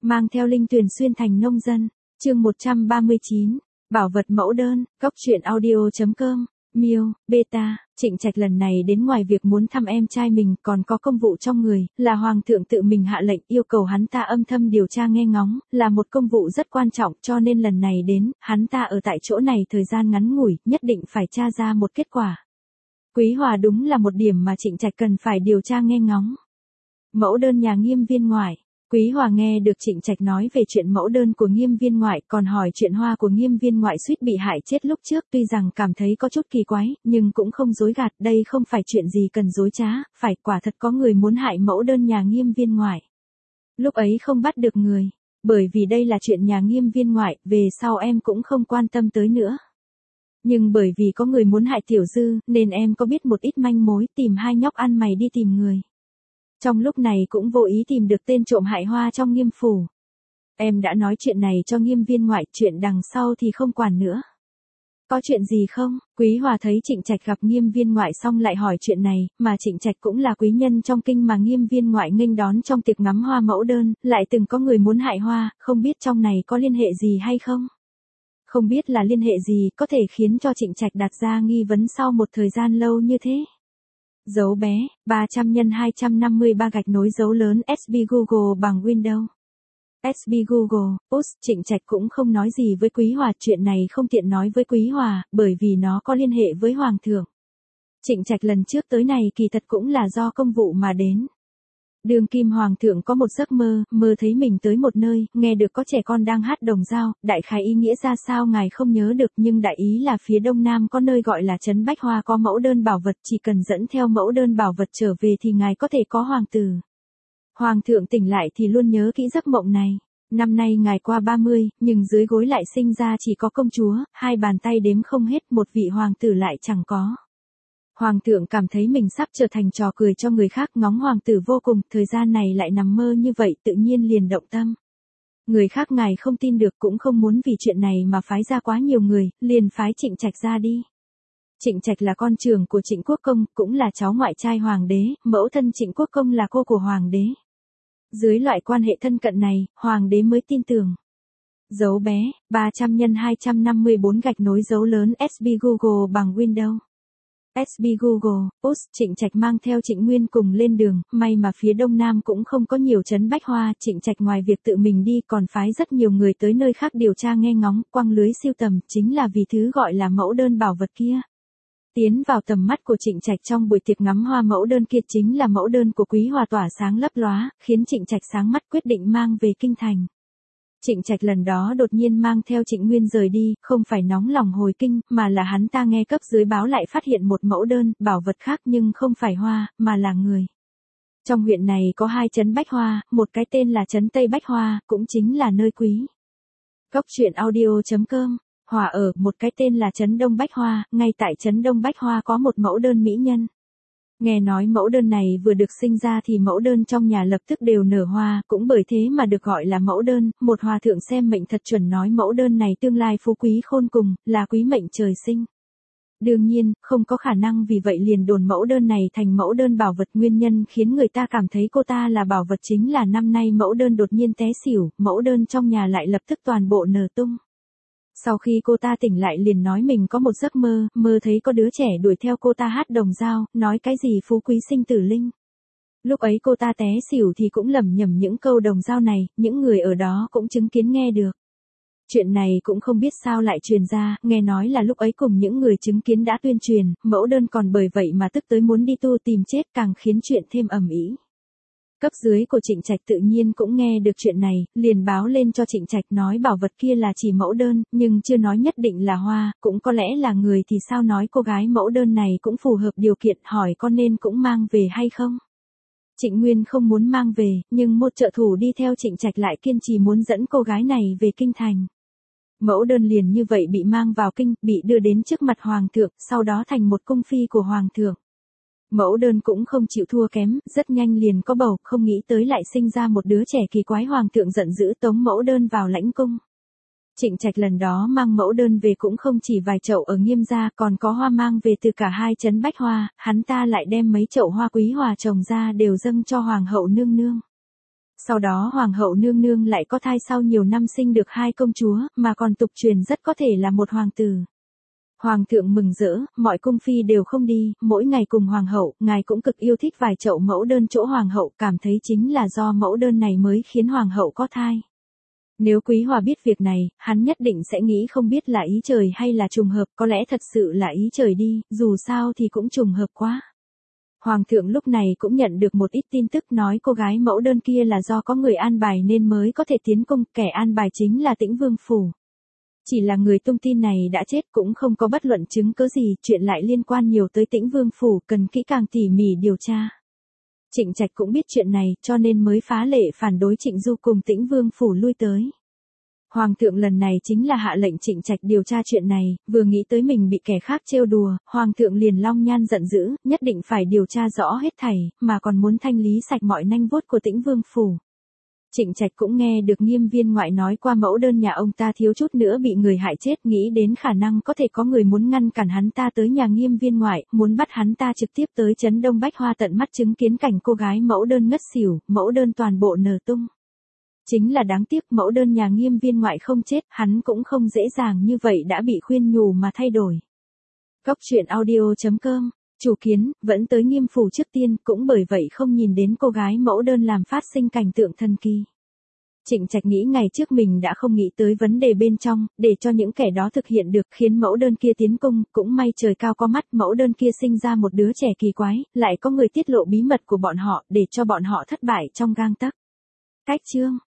mang theo Linh Tuyền xuyên thành nông dân. Chương 139, bảo vật mẫu đơn, góc truyện audio.com, Miêu, Beta. Trịnh Trạch lần này đến ngoài việc muốn thăm em trai mình còn có công vụ trong người, là hoàng thượng tự mình hạ lệnh yêu cầu hắn ta âm thầm điều tra nghe ngóng, là một công vụ rất quan trọng, cho nên lần này đến, hắn ta ở tại chỗ này thời gian ngắn ngủi, nhất định phải tra ra một kết quả. Quý Hòa đúng là một điểm mà Trịnh Trạch cần phải điều tra nghe ngóng. Mẫu đơn nhà Nghiêm viên ngoại. Quý Hòa nghe được Trịnh Trạch nói về chuyện mẫu đơn của Nghiêm viên ngoại, còn hỏi chuyện hoa của Nghiêm viên ngoại suýt bị hại chết lúc trước, tuy rằng cảm thấy có chút kỳ quái, nhưng cũng không dối gạt, đây không phải chuyện gì cần dối trá, phải quả thật có người muốn hại mẫu đơn nhà Nghiêm viên ngoại. Lúc ấy không bắt được người, bởi vì đây là chuyện nhà Nghiêm viên ngoại, về sau em cũng không quan tâm tới nữa. Nhưng bởi vì có người muốn hại Tiểu Dư, nên em có biết một ít manh mối, tìm hai nhóc ăn mày đi tìm người. Trong lúc này cũng vô ý tìm được tên trộm hại hoa trong Nghiêm phủ. Em đã nói chuyện này cho Nghiêm viên ngoại, chuyện đằng sau thì không quản nữa. Có chuyện gì không? Quý Hòa thấy Trịnh Trạch gặp Nghiêm viên ngoại xong lại hỏi chuyện này, mà Trịnh Trạch cũng là quý nhân trong kinh mà Nghiêm viên ngoại nghênh đón trong tiệc ngắm hoa mẫu đơn, lại từng có người muốn hại hoa, không biết trong này có liên hệ gì hay không? Không biết là liên hệ gì có thể khiến cho Trịnh Trạch đặt ra nghi vấn sau một thời gian lâu như thế. Dấu bé, 300 x 253 gạch nối dấu lớn SB Google bằng Windows. SB Google, Trịnh Trạch cũng không nói gì với Quý Hòa, chuyện này không tiện nói với Quý Hòa, bởi vì nó có liên hệ với Hoàng thượng. Trịnh Trạch lần trước tới này kỳ thật cũng là do công vụ mà đến. Đường kim hoàng thượng có một giấc mơ, mơ thấy mình tới một nơi, nghe được có trẻ con đang hát đồng dao, đại khái ý nghĩa ra sao ngài không nhớ được, nhưng đại ý là phía đông nam có nơi gọi là trấn Bách Hoa có mẫu đơn bảo vật, chỉ cần dẫn theo mẫu đơn bảo vật trở về thì ngài có thể có hoàng tử. Hoàng thượng tỉnh lại thì luôn nhớ kỹ giấc mộng này. Năm nay ngài qua 30, nhưng dưới gối lại sinh ra chỉ có công chúa, hai bàn tay đếm không hết, một vị hoàng tử lại chẳng có. Hoàng thượng cảm thấy mình sắp trở thành trò cười cho người khác, ngóng hoàng tử vô cùng, thời gian này lại nằm mơ như vậy, tự nhiên liền động tâm. Người khác ngài không tin được, cũng không muốn vì chuyện này mà phái ra quá nhiều người, liền phái Trịnh Trạch ra đi. Trịnh Trạch là con trưởng của Trịnh Quốc Công, cũng là cháu ngoại trai hoàng đế, mẫu thân Trịnh Quốc Công là cô của hoàng đế. Dưới loại quan hệ thân cận này, hoàng đế mới tin tưởng. Dấu bé, 300 x 254 gạch nối dấu lớn SB Google bằng Windows. SB Google, Trịnh Trạch mang theo Trịnh Nguyên cùng lên đường, may mà phía đông nam cũng không có nhiều trấn Bách Hoa, Trịnh Trạch ngoài việc tự mình đi còn phái rất nhiều người tới nơi khác điều tra nghe ngóng, quăng lưới siêu tầm, chính là vì thứ gọi là mẫu đơn bảo vật kia. Tiến vào tầm mắt của Trịnh Trạch trong buổi tiệc ngắm hoa mẫu đơn kia chính là mẫu đơn của Quý Hòa tỏa sáng lấp lóa, khiến Trịnh Trạch sáng mắt quyết định mang về kinh thành. Trịnh Trạch lần đó đột nhiên mang theo Trịnh Nguyên rời đi, không phải nóng lòng hồi kinh, mà là hắn ta nghe cấp dưới báo lại phát hiện một mẫu đơn, bảo vật khác nhưng không phải hoa, mà là người. Trong huyện này có hai trấn Bách Hoa, một cái tên là trấn Tây Bách Hoa, cũng chính là nơi Quý. Góc truyện audio.com, Hòa ở, một cái tên là trấn Đông Bách Hoa, ngay tại trấn Đông Bách Hoa có một mẫu đơn mỹ nhân. Nghe nói mẫu đơn này vừa được sinh ra thì mẫu đơn trong nhà lập tức đều nở hoa, cũng bởi thế mà được gọi là mẫu đơn, một hòa thượng xem mệnh thật chuẩn nói mẫu đơn này tương lai phú quý khôn cùng, là quý mệnh trời sinh. Đương nhiên, không có khả năng vì vậy liền đồn mẫu đơn này thành mẫu đơn bảo vật, nguyên nhân khiến người ta cảm thấy cô ta là bảo vật chính là năm nay mẫu đơn đột nhiên té xỉu, mẫu đơn trong nhà lại lập tức toàn bộ nở tung. Sau khi cô ta tỉnh lại liền nói mình có một giấc mơ, mơ thấy có đứa trẻ đuổi theo cô ta hát đồng dao, nói cái gì phú quý sinh tử linh. Lúc ấy cô ta té xỉu thì cũng lẩm nhẩm những câu đồng dao này, những người ở đó cũng chứng kiến nghe được. Chuyện này cũng không biết sao lại truyền ra, nghe nói là lúc ấy cùng những người chứng kiến đã tuyên truyền, mẫu đơn còn bởi vậy mà tức tới muốn đi tu tìm chết, càng khiến chuyện thêm ầm ĩ. Cấp dưới của Trịnh Trạch tự nhiên cũng nghe được chuyện này, liền báo lên cho Trịnh Trạch nói bảo vật kia là chỉ mẫu đơn, nhưng chưa nói nhất định là hoa, cũng có lẽ là người thì sao nói cô gái mẫu đơn này cũng phù hợp điều kiện, hỏi con nên cũng mang về hay không. Trịnh Nguyên không muốn mang về, nhưng một trợ thủ đi theo Trịnh Trạch lại kiên trì muốn dẫn cô gái này về kinh thành. Mẫu đơn liền như vậy bị mang vào kinh, bị đưa đến trước mặt hoàng thượng, sau đó thành một cung phi của hoàng thượng. Mẫu đơn cũng không chịu thua kém, rất nhanh liền có bầu, không nghĩ tới lại sinh ra một đứa trẻ kỳ quái, hoàng thượng giận dữ tống mẫu đơn vào lãnh cung. Trịnh Trạch lần đó mang mẫu đơn về cũng không chỉ vài chậu ở Nghiêm gia, còn có hoa mang về từ cả hai trấn Bách Hoa, hắn ta lại đem mấy chậu hoa Quý Hòa trồng ra đều dâng cho hoàng hậu nương nương. Sau đó hoàng hậu nương nương lại có thai sau nhiều năm sinh được 2 công chúa, mà còn tục truyền rất có thể là một hoàng tử. Hoàng thượng mừng rỡ, mọi cung phi đều không đi, mỗi ngày cùng hoàng hậu, ngài cũng cực yêu thích vài chậu mẫu đơn chỗ hoàng hậu, cảm thấy chính là do mẫu đơn này mới khiến hoàng hậu có thai. Nếu Quý Hòa biết việc này, hắn nhất định sẽ nghĩ không biết là ý trời hay là trùng hợp, có lẽ thật sự là ý trời đi, dù sao thì cũng trùng hợp quá. Hoàng thượng lúc này cũng nhận được một ít tin tức nói cô gái mẫu đơn kia là do có người an bài nên mới có thể tiến cung, kẻ an bài chính là Tĩnh Vương Phủ. Chỉ là người tung tin này đã chết cũng không có bất luận chứng cứ gì, chuyện lại liên quan nhiều tới Tĩnh Vương Phủ, cần kỹ càng tỉ mỉ điều tra. Trịnh Trạch cũng biết chuyện này, cho nên mới phá lệ phản đối Trịnh Du cùng Tĩnh Vương Phủ lui tới. Hoàng thượng lần này chính là hạ lệnh Trịnh Trạch điều tra chuyện này, vừa nghĩ tới mình bị kẻ khác trêu đùa, Hoàng thượng liền long nhan giận dữ, nhất định phải điều tra rõ hết thảy, mà còn muốn thanh lý sạch mọi nanh vuốt của Tĩnh Vương Phủ. Trịnh Trạch cũng nghe được Nghiêm viên ngoại nói qua mẫu đơn nhà ông ta thiếu chút nữa bị người hại chết, nghĩ đến khả năng có thể có người muốn ngăn cản hắn ta tới nhà Nghiêm viên ngoại, muốn bắt hắn ta trực tiếp tới trấn Đông Bách Hoa tận mắt chứng kiến cảnh cô gái mẫu đơn ngất xỉu, mẫu đơn toàn bộ nở tung. Chính là đáng tiếc mẫu đơn nhà Nghiêm viên ngoại không chết, hắn cũng không dễ dàng như vậy đã bị khuyên nhủ mà thay đổi. Góc truyện audio.com, chủ kiến, vẫn tới Nghiêm phủ trước tiên, cũng bởi vậy không nhìn đến cô gái mẫu đơn làm phát sinh cảnh tượng thần kỳ. Trịnh Trạch nghĩ ngày trước mình đã không nghĩ tới vấn đề bên trong, để cho những kẻ đó thực hiện được khiến mẫu đơn kia tiến cung, cũng may trời cao có mắt, mẫu đơn kia sinh ra một đứa trẻ kỳ quái, lại có người tiết lộ bí mật của bọn họ, để cho bọn họ thất bại trong gang tấc. Cách chương